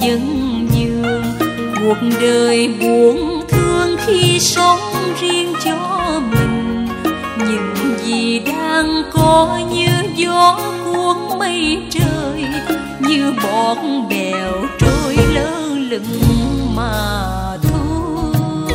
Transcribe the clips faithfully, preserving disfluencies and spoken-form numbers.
dân dương. Cuộc đời buồn thương khi sống riêng cho mình, những gì đang có như gió cuốn mây trời, như bọt bèo trôi lơ lửng mà thôi.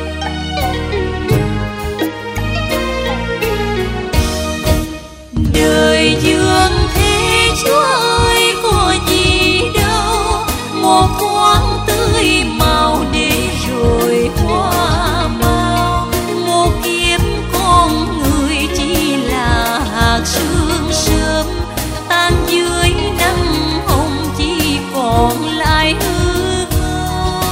Đời dương thế Chúa ơi có gì đâu, một thoáng tươi màu để rồi hoa mau. Một kiếp con người chỉ là hạt sương sớm, tan dưới nắng hồng chỉ còn lại hư vô.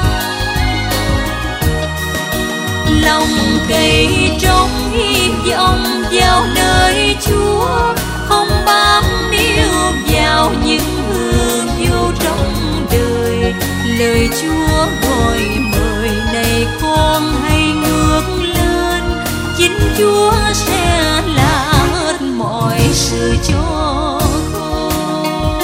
Lòng cây trong hy vọng vào nơi Chúa, không bám níu vào những hương vô trong đời. Lời Chúa gọi mời này con hãy ngước lên, chính Chúa sẽ là hết mọi sự cho con.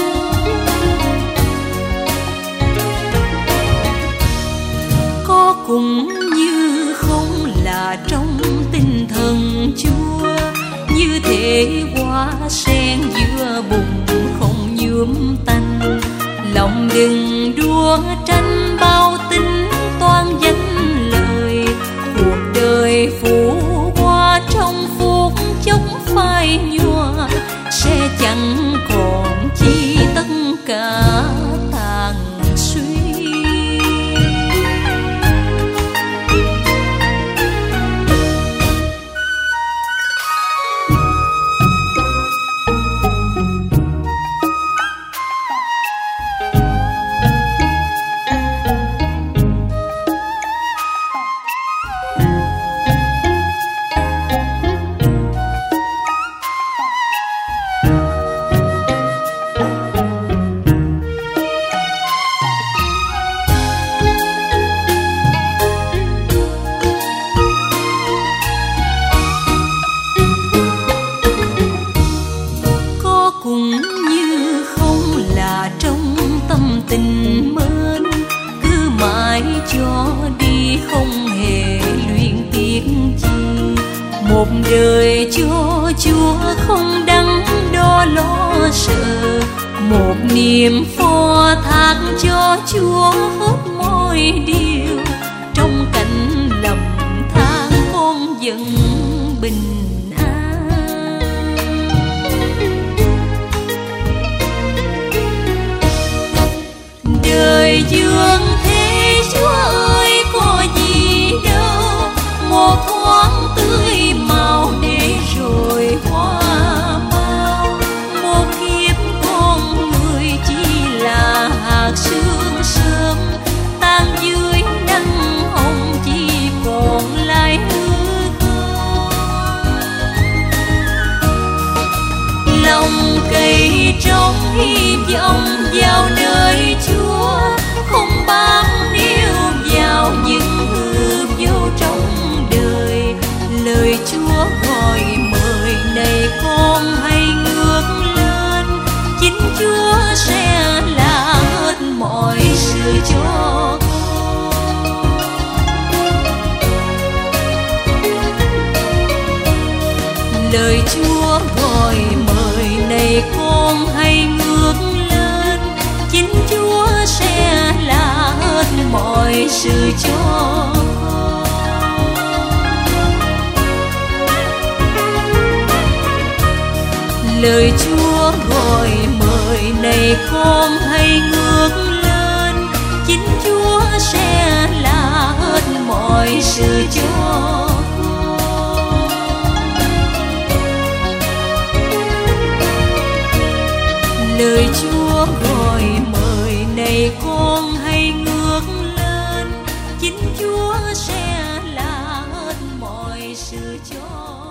Có cũng như không là trong tinh thần Chúa, như thể hoa sen giữa bùn không nhuốm tanh. Lòng đừng đua tranh bao tính toan danh lời, cuộc đời phủ qua trong phút chốc phai nhòa, sẽ chẳng còn chi tất cả tàn suy. Tình mến cứ mãi cho đi không hề luyện tiếc chi, một đời cho Chúa không đắn đo lo sợ, một niềm phó thác cho Chúa hết mọi điều. Trong cảnh lầm than con vẫn bình đời dương thế Chúa ơi có gì đâu, một thoáng tươi màu để rồi hoa mau. Một kiếp con người chỉ là hạt sương sớm, tan dưới nắng hồng chỉ còn lại hư vô. Lòng cây trong hy vọng vào nơi Chúa, không bám níu vào những hư vô trong đời. Lời Chúa gọi mời này con hãy ngước lên, chính Chúa sẽ là hết mọi sự cho con. Lời Chúa gọi mời này con hãy ngước lên, chính Chúa sẽ là hết mọi sự cho con. Lời Chúa gọi mời này con hãy ngước lên, chính Chúa sẽ là hết mọi sự cho con. Lời Chúa gọi mời này con hãy ngước lên, chính Chúa sẽ là hết mọi sự cho